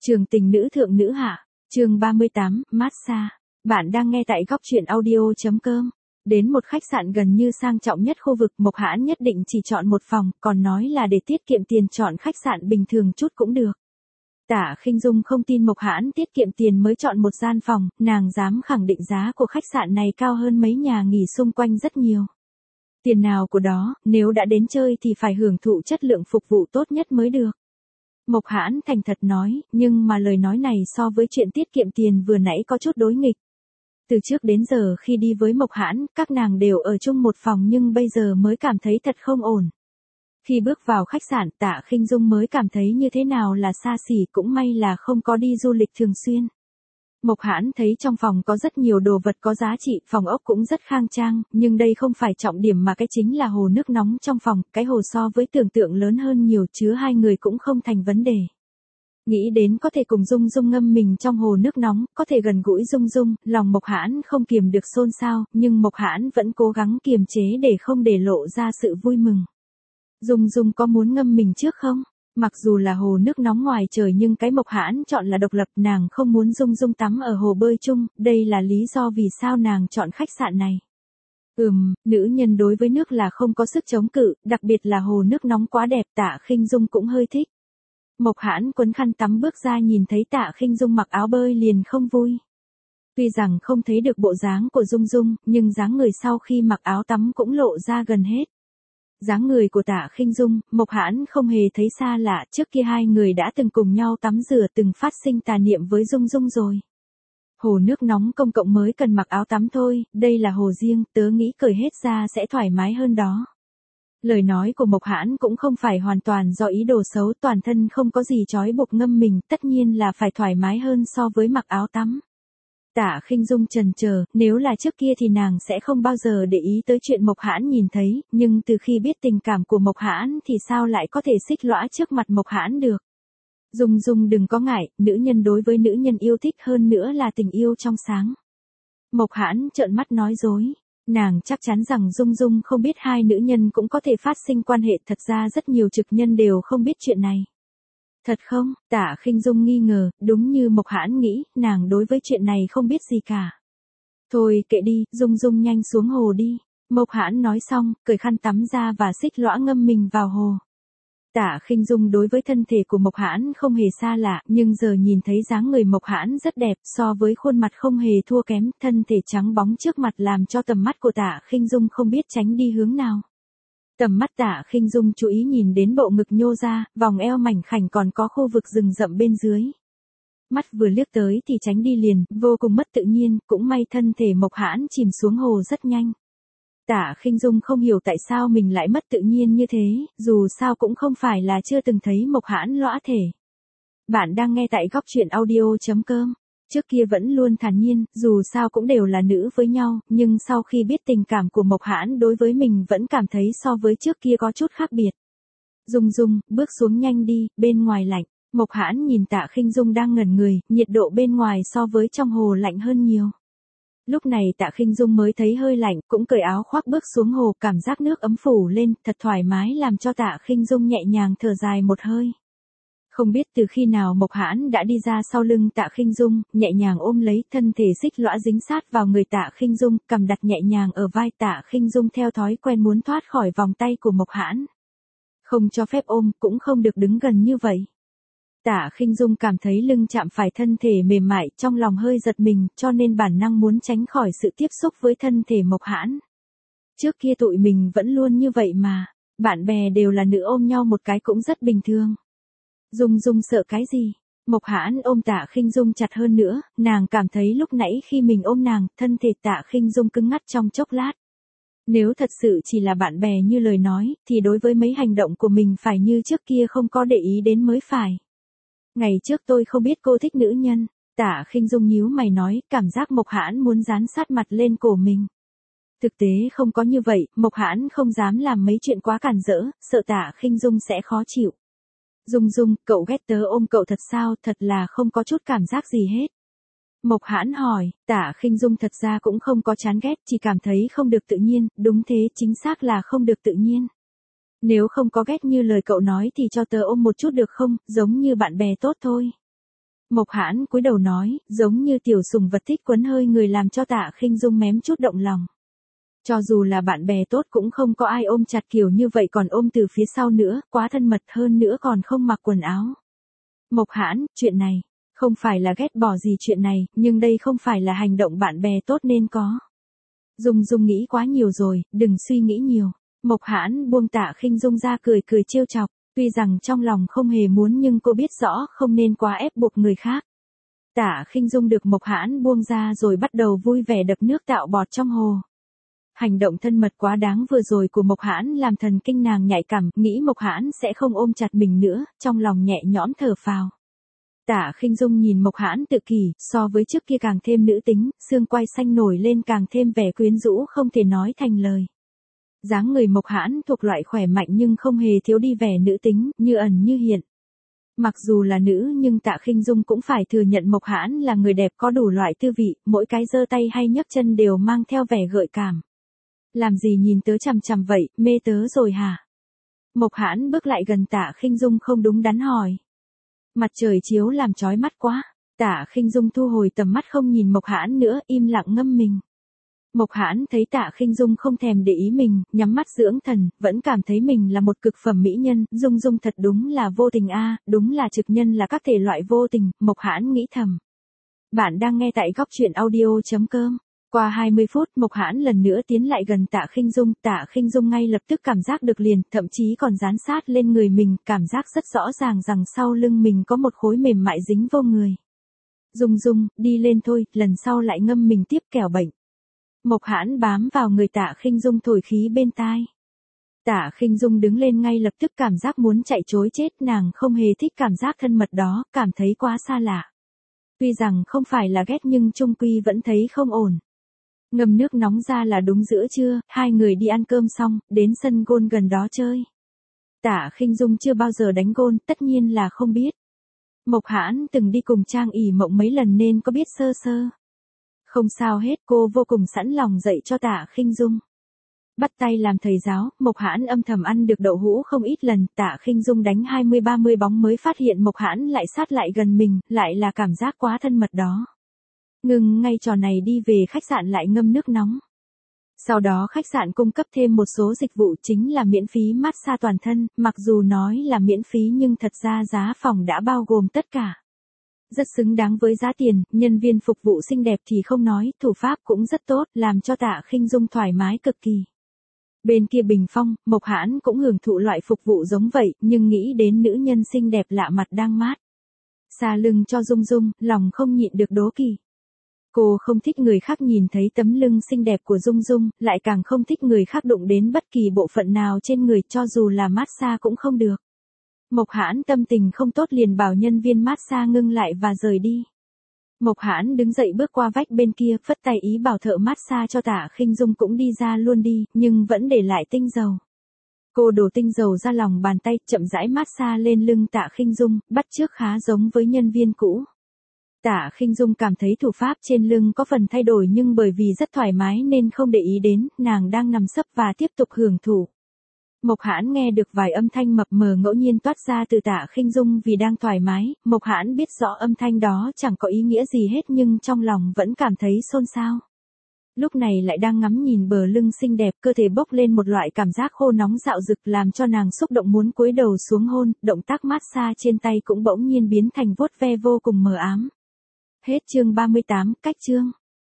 Trường tình nữ thượng nữ hạ, chương 38, massage. Bạn đang nghe tại góc truyện audio.com. Đến một khách sạn gần như sang trọng nhất khu vực, Mộc Hãn nhất định chỉ chọn một phòng, còn nói là để tiết kiệm tiền chọn khách sạn bình thường chút cũng được. Tạ Khinh Dung không tin Mộc Hãn tiết kiệm tiền mới chọn một gian phòng, nàng dám khẳng định giá của khách sạn này cao hơn mấy nhà nghỉ xung quanh rất nhiều. Tiền nào của đó, nếu đã đến chơi thì phải hưởng thụ chất lượng phục vụ tốt nhất mới được. Mộc Hãn thành thật nói, nhưng mà lời nói này so với chuyện tiết kiệm tiền vừa nãy có chút đối nghịch. Từ trước đến giờ khi đi với Mộc Hãn, các nàng đều ở chung một phòng nhưng bây giờ mới cảm thấy thật không ổn. Khi bước vào khách sạn, Tạ Khinh Dung mới cảm thấy như thế nào là xa xỉ, cũng may là không có đi du lịch thường xuyên. Mộc Hãn thấy trong phòng có rất nhiều đồ vật có giá trị, phòng ốc cũng rất khang trang, nhưng đây không phải trọng điểm mà cái chính là hồ nước nóng trong phòng, cái hồ so với tưởng tượng lớn hơn nhiều, chứa hai người cũng không thành vấn đề. Nghĩ đến có thể cùng Dung Dung ngâm mình trong hồ nước nóng, có thể gần gũi Dung Dung, lòng Mộc Hãn không kiềm được xôn xao, nhưng Mộc Hãn vẫn cố gắng kiềm chế để không để lộ ra sự vui mừng. Dung Dung có muốn ngâm mình trước không? Mặc dù là hồ nước nóng ngoài trời nhưng cái Mộc Hãn chọn là độc lập, nàng không muốn Dung Dung tắm ở hồ bơi chung, đây là lý do vì sao nàng chọn khách sạn này. Nữ nhân đối với nước là không có sức chống cự, đặc biệt là hồ nước nóng quá đẹp, Tạ Khinh Dung cũng hơi thích. Mộc Hãn quấn khăn tắm bước ra nhìn thấy Tạ Khinh Dung mặc áo bơi liền không vui. Tuy rằng không thấy được bộ dáng của Dung Dung, nhưng dáng người sau khi mặc áo tắm cũng lộ ra gần hết. Dáng người của Tạ Khinh Dung, Mộc Hãn không hề thấy xa lạ, trước kia hai người đã từng cùng nhau tắm rửa, từng phát sinh tà niệm với Dung Dung rồi. Hồ nước nóng công cộng mới cần mặc áo tắm thôi, đây là hồ riêng, tớ nghĩ cởi hết ra sẽ thoải mái hơn đó. Lời nói của Mộc Hãn cũng không phải hoàn toàn do ý đồ xấu, toàn thân không có gì trói buộc ngâm mình, tất nhiên là phải thoải mái hơn so với mặc áo tắm. Tạ Khinh Dung chần chờ, nếu là trước kia thì nàng sẽ không bao giờ để ý tới chuyện Mộc Hãn nhìn thấy, nhưng từ khi biết tình cảm của Mộc Hãn thì sao lại có thể xích lõa trước mặt Mộc Hãn được. Dung Dung đừng có ngại, nữ nhân đối với nữ nhân yêu thích hơn nữa là tình yêu trong sáng. Mộc Hãn trợn mắt nói dối. Nàng chắc chắn rằng Dung Dung không biết hai nữ nhân cũng có thể phát sinh quan hệ, thật ra rất nhiều trực nhân đều không biết chuyện này. Thật không? Tạ Khinh Dung nghi ngờ, đúng như Mộc Hãn nghĩ, nàng đối với chuyện này không biết gì cả. Thôi kệ đi, Dung Dung nhanh xuống hồ đi. Mộc Hãn nói xong, cởi khăn tắm ra và xích lõa ngâm mình vào hồ. Tạ Khinh Dung đối với thân thể của Mộc Hãn không hề xa lạ, nhưng giờ nhìn thấy dáng người Mộc Hãn rất đẹp, so với khuôn mặt không hề thua kém, thân thể trắng bóng trước mặt làm cho tầm mắt của Tạ Khinh Dung không biết tránh đi hướng nào. Tầm mắt Tạ Khinh Dung chú ý nhìn đến bộ ngực nhô ra, vòng eo mảnh khảnh còn có khu vực rừng rậm bên dưới. Mắt vừa liếc tới thì tránh đi liền, vô cùng mất tự nhiên, cũng may thân thể Mộc Hãn chìm xuống hồ rất nhanh. Tạ Khinh Dung không hiểu tại sao mình lại mất tự nhiên như thế, dù sao cũng không phải là chưa từng thấy Mộc Hãn lõa thể. Bạn đang nghe tại góc truyện audio.com. Trước kia vẫn luôn thản nhiên, dù sao cũng đều là nữ với nhau, nhưng sau khi biết tình cảm của Mộc Hãn đối với mình vẫn cảm thấy so với trước kia có chút khác biệt. Dung Dung, bước xuống nhanh đi, bên ngoài lạnh. Mộc Hãn nhìn Tạ Khinh Dung đang ngẩn người, nhiệt độ bên ngoài so với trong hồ lạnh hơn nhiều. Lúc này Tạ Khinh Dung mới thấy hơi lạnh, cũng cởi áo khoác bước xuống hồ, cảm giác nước ấm phủ lên, thật thoải mái làm cho Tạ Khinh Dung nhẹ nhàng thở dài một hơi. Không biết từ khi nào Mộc Hãn đã đi ra sau lưng Tạ Khinh Dung, nhẹ nhàng ôm lấy, thân thể xích lõa dính sát vào người Tạ Khinh Dung, cầm đặt nhẹ nhàng ở vai Tạ Khinh Dung theo thói quen muốn thoát khỏi vòng tay của Mộc Hãn. Không cho phép ôm, cũng không được đứng gần như vậy. Tạ Khinh Dung cảm thấy lưng chạm phải thân thể mềm mại, trong lòng hơi giật mình, cho nên bản năng muốn tránh khỏi sự tiếp xúc với thân thể Mộc Hãn. Trước kia tụi mình vẫn luôn như vậy mà, bạn bè đều là nữ ôm nhau một cái cũng rất bình thường. Dung Dung sợ cái gì? Mộc Hãn ôm Tạ Khinh Dung chặt hơn nữa, nàng cảm thấy lúc nãy khi mình ôm nàng, thân thể Tạ Khinh Dung cứng ngắc trong chốc lát. Nếu thật sự chỉ là bạn bè như lời nói, thì đối với mấy hành động của mình phải như trước kia không có để ý đến mới phải. Ngày trước tôi không biết cô thích nữ nhân. Tạ Khinh Dung nhíu mày nói, cảm giác Mộc Hãn muốn dán sát mặt lên cổ mình. Thực tế không có như vậy, Mộc Hãn không dám làm mấy chuyện quá cản rỡ, sợ Tạ Khinh Dung sẽ khó chịu. Dung Dung, cậu ghét tớ ôm cậu thật sao, thật là không có chút cảm giác gì hết. Mộc Hãn hỏi, Tạ Khinh Dung thật ra cũng không có chán ghét, chỉ cảm thấy không được tự nhiên, đúng thế, chính xác là không được tự nhiên. Nếu không có ghét như lời cậu nói thì cho tớ ôm một chút được không, giống như bạn bè tốt thôi. Mộc Hãn cúi đầu nói, giống như tiểu sùng vật thích quấn hơi người làm cho Tạ Khinh Dung mém chút động lòng. Cho dù là bạn bè tốt cũng không có ai ôm chặt kiểu như vậy còn ôm từ phía sau nữa, quá thân mật hơn nữa còn không mặc quần áo. Mộc Hãn, chuyện này, không phải là ghét bỏ gì chuyện này, nhưng đây không phải là hành động bạn bè tốt nên có. Dung Dung nghĩ quá nhiều rồi, đừng suy nghĩ nhiều. Mộc Hãn buông Tạ Khinh Dung ra cười cười trêu chọc, tuy rằng trong lòng không hề muốn nhưng cô biết rõ không nên quá ép buộc người khác. Tạ Khinh Dung được Mộc Hãn buông ra rồi bắt đầu vui vẻ đập nước tạo bọt trong hồ. Hành động thân mật quá đáng vừa rồi của Mộc Hãn làm thần kinh nàng nhạy cảm, nghĩ Mộc Hãn sẽ không ôm chặt mình nữa, trong lòng nhẹ nhõm thở phào. Tạ Khinh Dung nhìn Mộc Hãn tự kỷ, so với trước kia càng thêm nữ tính, xương quai xanh nổi lên càng thêm vẻ quyến rũ không thể nói thành lời. Dáng người Mộc Hãn thuộc loại khỏe mạnh nhưng không hề thiếu đi vẻ nữ tính, như ẩn như hiện. Mặc dù là nữ nhưng Tạ Khinh Dung cũng phải thừa nhận Mộc Hãn là người đẹp có đủ loại tư vị, mỗi cái giơ tay hay nhấc chân đều mang theo vẻ gợi cảm. Làm gì nhìn tớ chằm chằm vậy, mê tớ rồi hả? Mộc Hãn bước lại gần Tạ Khinh Dung không đúng đắn hỏi. Mặt trời chiếu làm chói mắt quá. Tạ Khinh Dung thu hồi tầm mắt không nhìn Mộc Hãn nữa, im lặng ngâm mình. Mộc Hãn thấy Tạ Khinh Dung không thèm để ý mình, nhắm mắt dưỡng thần, vẫn cảm thấy mình là một cực phẩm mỹ nhân, Dung Dung thật đúng là vô tình a, đúng là trực nhân là các thể loại vô tình, Mộc Hãn nghĩ thầm. Bạn đang nghe tại góc truyện audio.com. Qua 20 phút, Mộc Hãn lần nữa tiến lại gần Tạ Khinh Dung ngay lập tức cảm giác được liền, thậm chí còn dán sát lên người mình, cảm giác rất rõ ràng rằng sau lưng mình có một khối mềm mại dính vô người. Dung Dung, đi lên thôi, lần sau lại ngâm mình tiếp kẻo bệnh. Mộc Hãn bám vào người Tạ Khinh Dung thổi khí bên tai. Tạ Khinh Dung đứng lên ngay lập tức cảm giác muốn chạy trối chết, nàng không hề thích cảm giác thân mật đó, cảm thấy quá xa lạ. Tuy rằng không phải là ghét nhưng chung quy vẫn thấy không ổn. Ngâm nước nóng ra là đúng giữa trưa, hai người đi ăn cơm xong, đến sân golf gần đó chơi. Tạ Khinh Dung chưa bao giờ đánh golf, tất nhiên là không biết. Mộc Hãn từng đi cùng Trang ỉ mộng mấy lần nên có biết sơ sơ. Không sao hết, cô vô cùng sẵn lòng dạy cho Tạ Khinh Dung. Bắt tay làm thầy giáo, Mộc Hãn âm thầm ăn được đậu hũ không ít lần, Tạ Khinh Dung đánh 20-30 bóng mới phát hiện Mộc Hãn lại sát lại gần mình, lại là cảm giác quá thân mật đó. Ngừng ngay trò này đi về khách sạn lại ngâm nước nóng. Sau đó khách sạn cung cấp thêm một số dịch vụ chính là miễn phí massage toàn thân, mặc dù nói là miễn phí nhưng thật ra giá phòng đã bao gồm tất cả. Rất xứng đáng với giá tiền, nhân viên phục vụ xinh đẹp thì không nói, thủ pháp cũng rất tốt, làm cho Tạ Khinh Dung thoải mái cực kỳ. Bên kia bình phong, Mộc Hãn cũng hưởng thụ loại phục vụ giống vậy, nhưng nghĩ đến nữ nhân xinh đẹp lạ mặt đang mát xa lưng cho Dung Dung, lòng không nhịn được đố kỵ. Cô không thích người khác nhìn thấy tấm lưng xinh đẹp của Dung Dung, lại càng không thích người khác đụng đến bất kỳ bộ phận nào trên người, cho dù là massage cũng không được. Mộc Hãn tâm tình không tốt liền bảo nhân viên massage ngưng lại và rời đi. Mộc Hãn đứng dậy bước qua vách bên kia, phất tay ý bảo thợ massage cho Tạ Khinh Dung cũng đi ra luôn đi, nhưng vẫn để lại tinh dầu. Cô đổ tinh dầu ra lòng bàn tay, chậm rãi massage lên lưng Tạ Khinh Dung, bắt chước khá giống với nhân viên cũ. Tạ Khinh Dung cảm thấy thủ pháp trên lưng có phần thay đổi nhưng bởi vì rất thoải mái nên không để ý đến, nàng đang nằm sấp và tiếp tục hưởng thụ. Mộc Hãn nghe được vài âm thanh mập mờ ngẫu nhiên toát ra từ Tạ Khinh Dung vì đang thoải mái, Mộc Hãn biết rõ âm thanh đó chẳng có ý nghĩa gì hết nhưng trong lòng vẫn cảm thấy xôn xao. Lúc này lại đang ngắm nhìn bờ lưng xinh đẹp, cơ thể bốc lên một loại cảm giác khô nóng dạo dực làm cho nàng xúc động muốn cúi đầu xuống hôn, động tác massage trên tay cũng bỗng nhiên biến thành vuốt ve vô cùng mờ ám. Hết chương 38, cách chương.